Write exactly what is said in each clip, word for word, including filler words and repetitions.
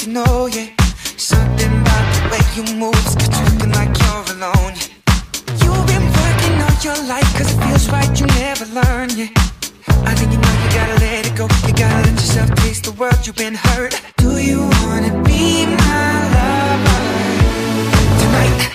know, yeah. Something about the way you move is got you looking like you're alone, yeah. You've been working all your life cause it feels right, you never learn, yeah. I think you know you gotta let it go. You gotta let yourself taste the world, you've been hurt. Do you wanna be my lover tonight?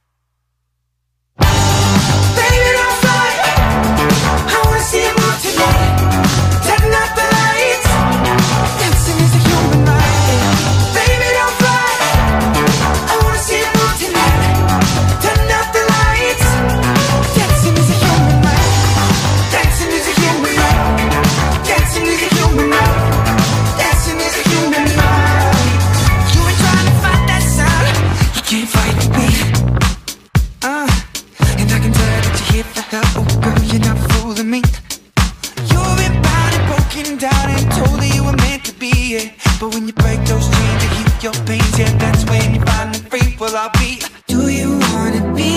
Baby, don't fly, I wanna see you move tonight. Turn up the lights, dancing is a human right. Baby, don't fly, I wanna see you move tonight. Turn up the lights, dancing is a human right. Dancing is a human right. Dancing is a human right. Dancing is a human right. You ain't trying to fight that sound, you can't fight the beat. Uh, and I can tell that you're here for help. Oh girl, you're not fooling me. You've been bound and broken down and told that you were meant to be, yeah. But when you break those chains, you heal your pains, yeah. That's when you finally free. Well, I'll be. Do you wanna be